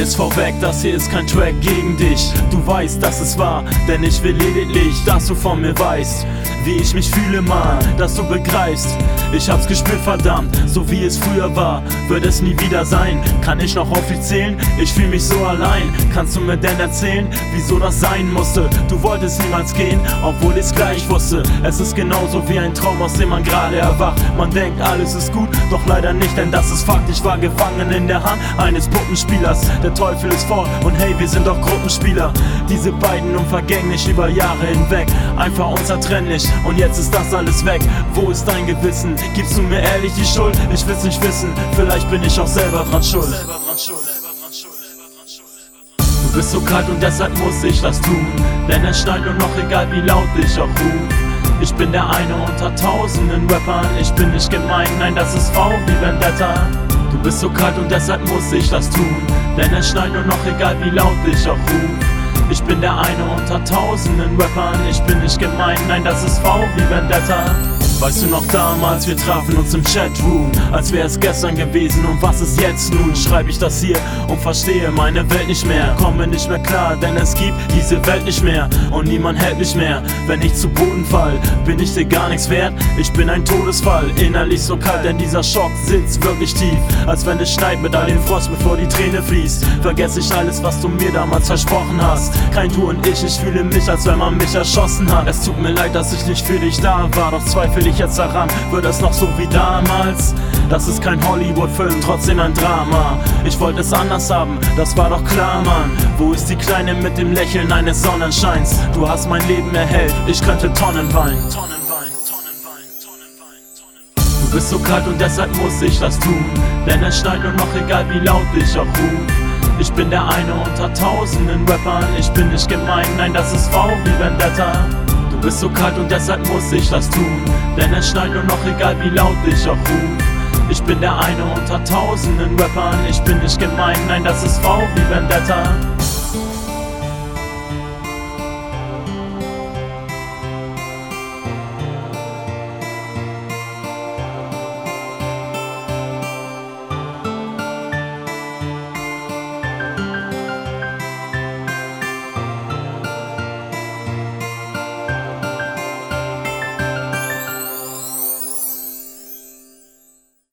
es vorweg, das hier ist kein Track gegen dich. Du weißt, dass es wahr, denn ich will lediglich, dass du von mir weißt, wie ich mich fühle, Mann, dass du begreifst. Ich hab's gespürt, verdammt, so wie es früher war, wird es nie wieder sein. Kann ich noch auf dich zählen? Ich fühl mich so allein. Kannst du mir denn erzählen, wieso das sein musste? Du wolltest niemals gehen, obwohl ich's gleich wusste. Es ist genauso wie ein Traum, aus dem man gerade erwacht. Man denkt, alles ist gut, doch leider nicht, denn das ist Fakt. Ich war gefangen in der Hand eines Puppenspielers. Der Teufel ist fort und hey, wir sind doch Gruppenspieler. Diese beiden unvergänglich über Jahre hinweg, einfach unzertrennlich und jetzt ist das alles weg. Wo ist dein Gewissen? Gibst du mir ehrlich die Schuld? Ich will's nicht wissen, vielleicht bin ich auch selber dran schuld. Du bist so kalt und deshalb muss ich das tun, denn es schneit nur noch, egal wie laut ich auch ruf. Ich bin der eine unter tausenden Rappern, ich bin nicht gemein, nein, das ist V wie Vendetta. Du bist so kalt und deshalb muss ich das tun, denn es schneit nur noch, egal wie laut ich auch ruf. Ich bin der eine unter tausenden Rappern, ich bin nicht gemein, nein, das ist V wie Vendetta. Weißt du noch damals, wir trafen uns im Chatroom, als wäre es gestern gewesen und was ist jetzt nun? Schreib ich das hier und verstehe meine Welt nicht mehr, komme nicht mehr klar, denn es gibt diese Welt nicht mehr und niemand hält mich mehr. Wenn ich zu Boden fall, bin ich dir gar nichts wert, ich bin ein Todesfall, innerlich so kalt, denn dieser Schock sitzt wirklich tief, als wenn es schneit mit all dem Frost, bevor die Träne fließt. Vergess ich alles, was du mir damals versprochen hast, kein Du und ich fühle mich, als wenn man mich erschossen hat. Es tut mir leid, dass ich nicht für dich da war, doch zweifle ich jetzt daran, wird es noch so wie damals? Das ist kein Hollywood-Film, trotzdem ein Drama. Ich wollte es anders haben, das war doch klar, Mann. Wo ist die Kleine mit dem Lächeln eines Sonnenscheins? Du hast mein Leben erhellt, ich könnte Tonnen weinen. Du bist so kalt und deshalb muss ich das tun, denn es schneit nur noch, egal wie laut ich auch ruf. Ich bin der eine unter tausenden Rappern, ich bin nicht gemein, nein, das ist V wie Vendetta. Du bist so kalt und deshalb muss ich das tun, denn es schneit nur noch, egal wie laut ich auch ruf. Ich bin der eine unter tausenden Rappern, ich bin nicht gemein, nein, das ist V wie Vendetta.